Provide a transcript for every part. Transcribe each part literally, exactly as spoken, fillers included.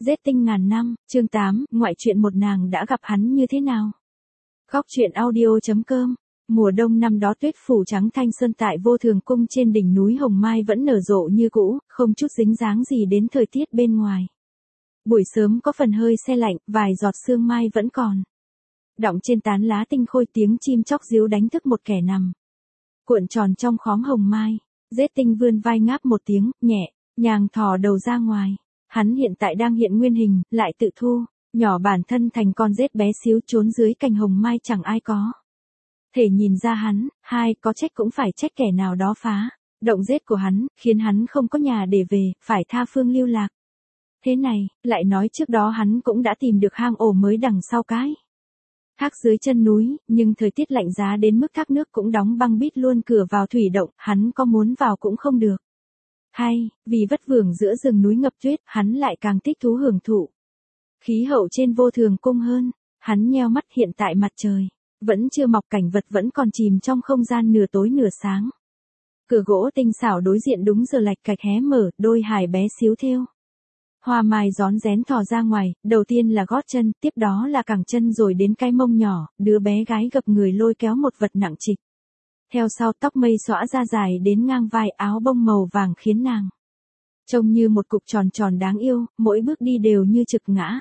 Giết tinh ngàn năm, chương tám, ngoại truyện một nàng đã gặp hắn như thế nào? Góc truyện audio chấm com. Mùa đông năm đó tuyết phủ trắng thanh sơn tại Vô Thường Cung trên đỉnh núi Hồng Mai vẫn nở rộ như cũ, không chút dính dáng gì đến thời tiết bên ngoài. Buổi sớm có phần hơi se lạnh, vài giọt sương mai vẫn còn đọng trên tán lá tinh khôi, tiếng chim chóc ríu đánh thức một kẻ nằm cuộn tròn trong khóm hồng mai. Giết tinh vươn vai ngáp một tiếng, nhẹ nhàng thò đầu ra ngoài. Hắn hiện tại đang hiện nguyên hình, lại tự thu nhỏ bản thân thành con rết bé xíu trốn dưới cành hồng mai, chẳng ai có thể nhìn ra hắn. Hai, có trách cũng phải trách kẻ nào đó phá động rết của hắn, khiến hắn không có nhà để về, phải tha phương lưu lạc. Thế này, lại nói trước đó hắn cũng đã tìm được hang ổ mới đằng sau cái thác dưới chân núi, nhưng thời tiết lạnh giá đến mức thác nước cũng đóng băng bít luôn cửa vào thủy động, hắn có muốn vào cũng không được. Hay, vì vất vưởng giữa rừng núi ngập tuyết, hắn lại càng thích thú hưởng thụ khí hậu trên Vô Thường Cung hơn. Hắn nheo mắt, hiện tại mặt trời vẫn chưa mọc, cảnh vật vẫn còn chìm trong không gian nửa tối nửa sáng. Cửa gỗ tinh xảo đối diện đúng giờ lạch cạch hé mở, đôi hài bé xíu thêu hoa mai rón rén thò ra ngoài, đầu tiên là gót chân, tiếp đó là cẳng chân, rồi đến cái mông nhỏ, đứa bé gái gập người lôi kéo một vật nặng trịch. Theo sau tóc mây xõa ra dài đến ngang vai, áo bông màu vàng khiến nàng trông như một cục tròn tròn đáng yêu, mỗi bước đi đều như trực ngã.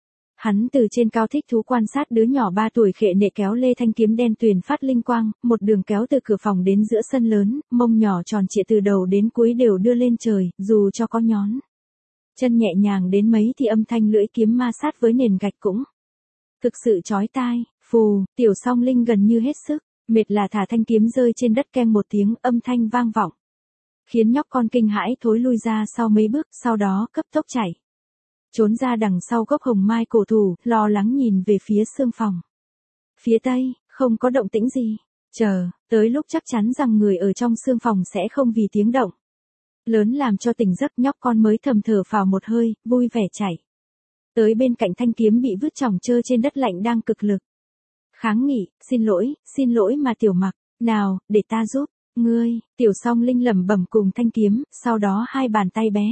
Hắn từ trên cao thích thú quan sát đứa nhỏ ba tuổi khệ nệ kéo lê thanh kiếm đen tuyền phát linh quang, một đường kéo từ cửa phòng đến giữa sân lớn, mông nhỏ tròn trịa từ đầu đến cuối đều đưa lên trời, dù cho có nhón chân nhẹ nhàng đến mấy thì âm thanh lưỡi kiếm ma sát với nền gạch cũng thực sự chói tai. Phù, tiểu song linh gần như hết sức mệt là thả thanh kiếm rơi trên đất, keng một tiếng, âm thanh vang vọng, khiến nhóc con kinh hãi thối lui ra sau mấy bước, sau đó cấp tốc chạy trốn ra đằng sau gốc hồng mai cổ thụ, lo lắng nhìn về phía sương phòng phía tây. Không có động tĩnh gì. Chờ tới lúc chắc chắn rằng người ở trong sương phòng sẽ không vì tiếng động lớn làm cho tỉnh giấc, nhóc con mới thầm thở phào một hơi, vui vẻ chạy tới bên cạnh thanh kiếm bị vứt chỏng chơ trên đất lạnh đang cực lực kháng nghị. Xin lỗi, xin lỗi mà tiểu mặc, nào, để ta giúp ngươi. Tiểu song linh lẩm bẩm cùng thanh kiếm, sau đó hai bàn tay bé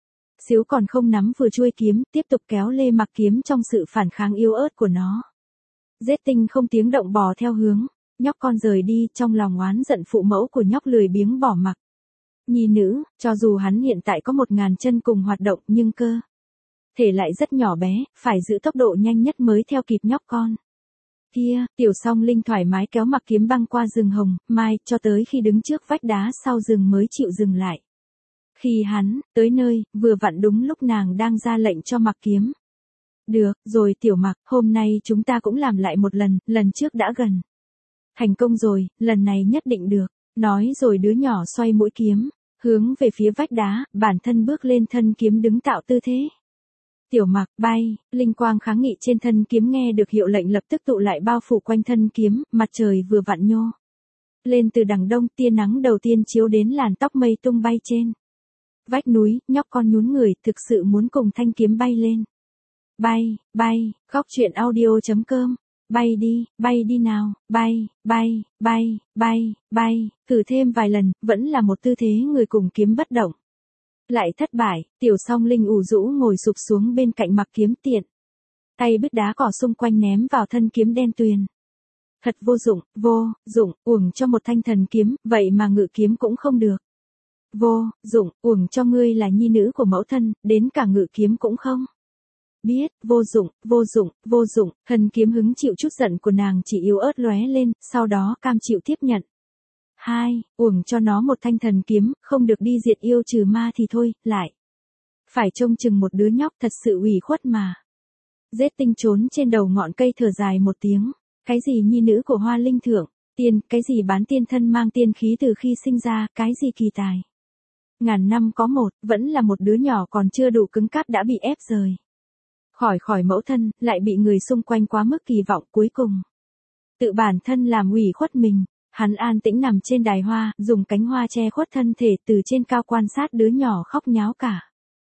xíu còn không nắm vừa chuôi kiếm, tiếp tục kéo lê mặc kiếm trong sự phản kháng yếu ớt của nó. Giết tinh không tiếng động bò theo hướng nhóc con rời đi, trong lòng oán giận phụ mẫu của nhóc lười biếng bỏ mặc nhi nữ. Cho dù hắn hiện tại có một ngàn chân cùng hoạt động, nhưng cơ thể lại rất nhỏ bé, phải giữ tốc độ nhanh nhất mới theo kịp nhóc con kia. Tiểu song linh thoải mái kéo mặc kiếm băng qua rừng hồng mai, cho tới khi đứng trước vách đá sau rừng mới chịu dừng lại. Khi hắn tới nơi, vừa vặn đúng lúc nàng đang ra lệnh cho mặc kiếm. Được rồi tiểu mặc, hôm nay chúng ta cũng làm lại một lần, lần trước đã gần thành công rồi, lần này nhất định được. Nói rồi đứa nhỏ xoay mũi kiếm hướng về phía vách đá, bản thân bước lên thân kiếm đứng tạo tư thế. Tiểu mặc, bay. Linh quang kháng nghị trên thân kiếm nghe được hiệu lệnh lập tức tụ lại bao phủ quanh thân kiếm. Mặt trời vừa vặn nhô lên từ đằng đông, tia nắng đầu tiên chiếu đến làn tóc mây tung bay trên vách núi. Nhóc con nhún người, thực sự muốn cùng thanh kiếm bay lên. Bay, bay. Góc truyện audio chấm com. Bay đi, bay đi nào, bay, bay, bay, bay, bay. Thử thêm vài lần, vẫn là một tư thế người cùng kiếm bất động. Lại thất bại. Tiểu song linh ủ rũ ngồi sụp xuống bên cạnh mặc kiếm, tiện tay bứt đá cỏ xung quanh ném vào thân kiếm đen tuyền. Thật vô dụng, vô dụng, uổng cho một thanh thần kiếm, vậy mà ngự kiếm cũng không được. Vô dụng, uổng cho ngươi là nhi nữ của mẫu thân, đến cả ngự kiếm cũng không biết. Vô dụng, vô dụng, vô dụng. Thần kiếm hứng chịu chút giận của nàng chỉ yếu ớt lóe lên, sau đó cam chịu tiếp nhận. Hai, uổng cho nó một thanh thần kiếm, không được đi diệt yêu trừ ma thì thôi, lại phải trông chừng một đứa nhóc, thật sự ủy khuất mà. Giết tinh trốn trên đầu ngọn cây thở dài một tiếng. Cái gì nhi nữ của Hoa Linh Thượng tiên, cái gì bán tiên thân mang tiên khí từ khi sinh ra, cái gì kỳ tài ngàn năm có một, vẫn là một đứa nhỏ còn chưa đủ cứng cáp đã bị ép rời khỏi khỏi mẫu thân, lại bị người xung quanh quá mức kỳ vọng, cuối cùng tự bản thân làm ủy khuất mình. Hắn an tĩnh nằm trên đài hoa, dùng cánh hoa che khuất thân thể, từ trên cao quan sát đứa nhỏ khóc nháo cả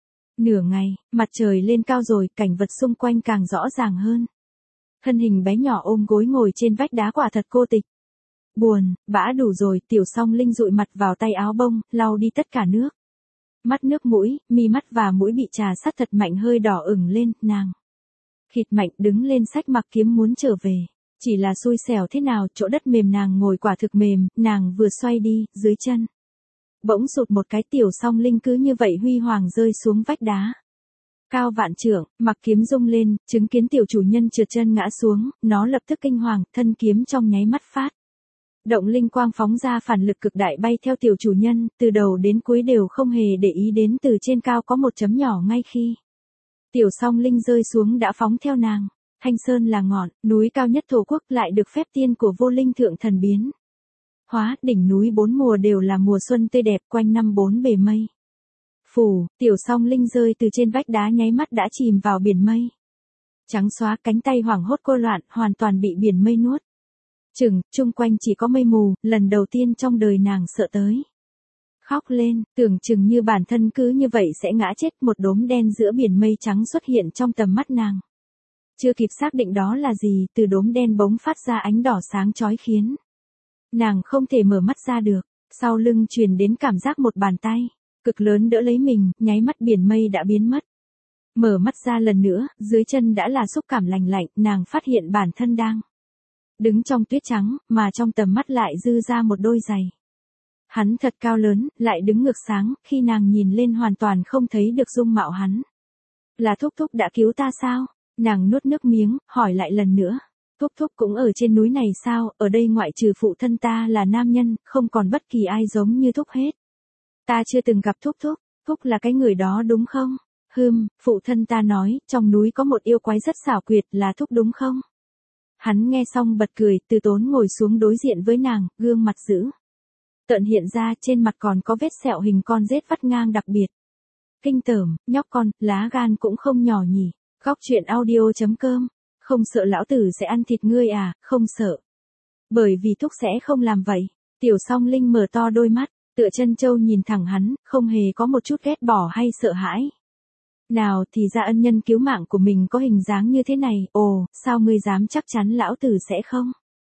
nửa ngày. Mặt trời lên cao rồi, cảnh vật xung quanh càng rõ ràng hơn. Thân hình bé nhỏ ôm gối ngồi trên vách đá quả thật cô tịch. Buồn, bã đủ rồi. Tiểu song linh dụi mặt vào tay áo bông, lau đi tất cả nước Mắt nước mũi, mi mắt và mũi bị trà sát thật mạnh hơi đỏ ửng lên, nàng khịt mạnh đứng lên xách Mặc Kiếm muốn trở về. Chỉ là xui xẻo thế nào, chỗ đất mềm nàng ngồi quả thực mềm, nàng vừa xoay đi, dưới chân bỗng sụt một cái, Tiểu Song Linh cứ như vậy huy hoàng rơi xuống vách đá. Cao vạn trượng, Mặc Kiếm rung lên, chứng kiến tiểu chủ nhân trượt chân ngã xuống, nó lập tức kinh hoàng, thân kiếm trong nháy mắt phát động linh quang phóng ra phản lực cực đại bay theo tiểu chủ nhân, từ đầu đến cuối đều không hề để ý đến từ trên cao có một chấm nhỏ ngay khi Tiểu Song Linh rơi xuống đã phóng theo nàng. Thanh Sơn là ngọn núi cao nhất thổ quốc, lại được phép tiên của vô linh thượng thần biến hóa, đỉnh núi bốn mùa đều là mùa xuân tươi đẹp, quanh năm bốn bề mây phủ. Tiểu Song Linh rơi từ trên vách đá nháy mắt đã chìm vào biển mây trắng xóa, cánh tay hoảng hốt cô loạn, hoàn toàn bị biển mây nuốt chửng, chung quanh chỉ có mây mù. Lần đầu tiên trong đời nàng sợ tới khóc lên, tưởng chừng như bản thân cứ như vậy sẽ ngã chết. Một đốm đen giữa biển mây trắng xuất hiện trong tầm mắt nàng. Chưa kịp xác định đó là gì, từ đốm đen bỗng phát ra ánh đỏ sáng chói khiến nàng không thể mở mắt ra được. Sau lưng truyền đến cảm giác một bàn tay cực lớn đỡ lấy mình, nháy mắt biển mây đã biến mất. Mở mắt ra lần nữa, dưới chân đã là xúc cảm lành lạnh, nàng phát hiện bản thân đang đứng trong tuyết trắng, mà trong tầm mắt lại dư ra một đôi giày. Hắn thật cao lớn, lại đứng ngược sáng, khi nàng nhìn lên hoàn toàn không thấy được dung mạo hắn. Là Thúc Thúc đã cứu ta sao? Nàng nuốt nước miếng, hỏi lại lần nữa. Thúc Thúc cũng ở trên núi này sao? Ở đây ngoại trừ phụ thân ta là nam nhân, không còn bất kỳ ai giống như Thúc hết. Ta chưa từng gặp Thúc Thúc. Thúc là cái người đó đúng không? Hừm, phụ thân ta nói, trong núi có một yêu quái rất xảo quyệt, là Thúc đúng không? Hắn nghe xong bật cười, từ tốn ngồi xuống đối diện với nàng, gương mặt dữ tợn hiện ra, trên mặt còn có vết sẹo hình con rết vắt ngang đặc biệt kinh tởm. Nhóc con, lá gan cũng không nhỏ nhỉ. Góc truyện audio chấm com. Không sợ lão tử sẽ ăn thịt ngươi à? Không sợ. Bởi vì Thúc sẽ không làm vậy. Tiểu Song Linh mở to đôi mắt, tựa chân châu nhìn thẳng hắn, không hề có một chút ghét bỏ hay sợ hãi. Nào thì ra ân nhân cứu mạng của mình có hình dáng như thế này. Ồ, sao ngươi dám chắc chắn lão tử sẽ không?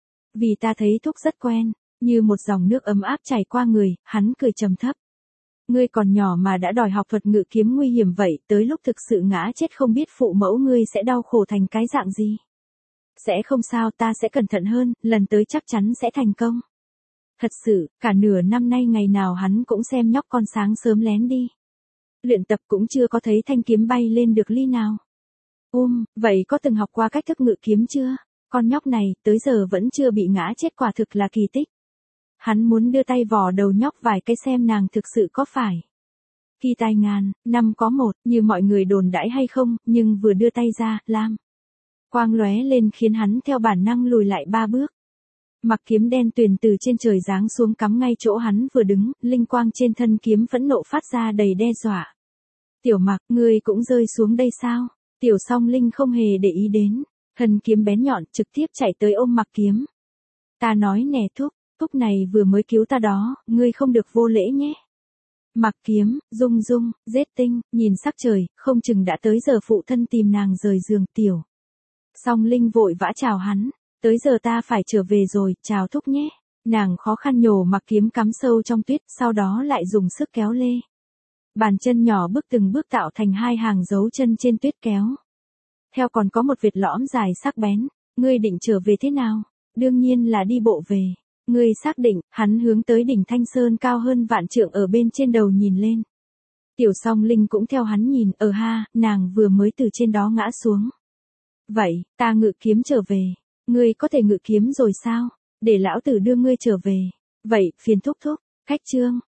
Vì ta thấy Thúc rất quen. Như một dòng nước ấm áp chảy qua người, hắn cười trầm thấp. Ngươi còn nhỏ mà đã đòi học thuật ngự kiếm nguy hiểm vậy, tới lúc thực sự ngã chết không biết phụ mẫu ngươi sẽ đau khổ thành cái dạng gì. Sẽ không sao, ta sẽ cẩn thận hơn, lần tới chắc chắn sẽ thành công. Thật sự, cả nửa năm nay ngày nào hắn cũng xem nhóc con sáng sớm lén đi luyện tập, cũng chưa có thấy thanh kiếm bay lên được ly nào. Um, vậy có từng học qua cách thức ngự kiếm chưa? Con nhóc này, tới giờ vẫn chưa bị ngã chết, quả thực là kỳ tích. Hắn muốn đưa tay vò đầu nhóc vài cái xem nàng thực sự có phải kỳ tài ngàn năm có một như mọi người đồn đãi hay không, nhưng vừa đưa tay ra, lam quang lóe lên khiến hắn theo bản năng lùi lại ba bước. Mặc kiếm đen tuyền từ trên trời giáng xuống cắm ngay chỗ hắn vừa đứng, linh quang trên thân kiếm phẫn nộ phát ra đầy đe dọa. Tiểu Mặc, ngươi cũng rơi xuống đây sao? Tiểu Song Linh không hề để ý đến thân kiếm bén nhọn, trực tiếp chạy tới ôm Mặc kiếm. Ta nói nè Thúc, Thúc này vừa mới cứu ta đó, ngươi không được vô lễ nhé. Mặc kiếm, rung rung, rết tinh, nhìn sắc trời, không chừng đã tới giờ phụ thân tìm nàng rời giường. Tiểu Song Linh vội vã chào hắn, tới giờ ta phải trở về rồi, chào Thúc nhé. Nàng khó khăn nhổ Mặc kiếm cắm sâu trong tuyết, sau đó lại dùng sức kéo lê. Bàn chân nhỏ bước từng bước tạo thành hai hàng dấu chân trên tuyết kéo. Theo còn có một vệt lõm dài sắc bén. Ngươi định trở về thế nào? Đương nhiên là đi bộ về. Ngươi xác định. Hắn hướng tới đỉnh Thanh Sơn cao hơn vạn trượng ở bên trên đầu nhìn lên. Tiểu Song Linh cũng theo hắn nhìn. Ờ ha, nàng vừa mới từ trên đó ngã xuống. Vậy, ta ngự kiếm trở về. Ngươi có thể ngự kiếm rồi sao? Để lão tử đưa ngươi trở về. Vậy, phiền Thúc Thúc. Khách chương.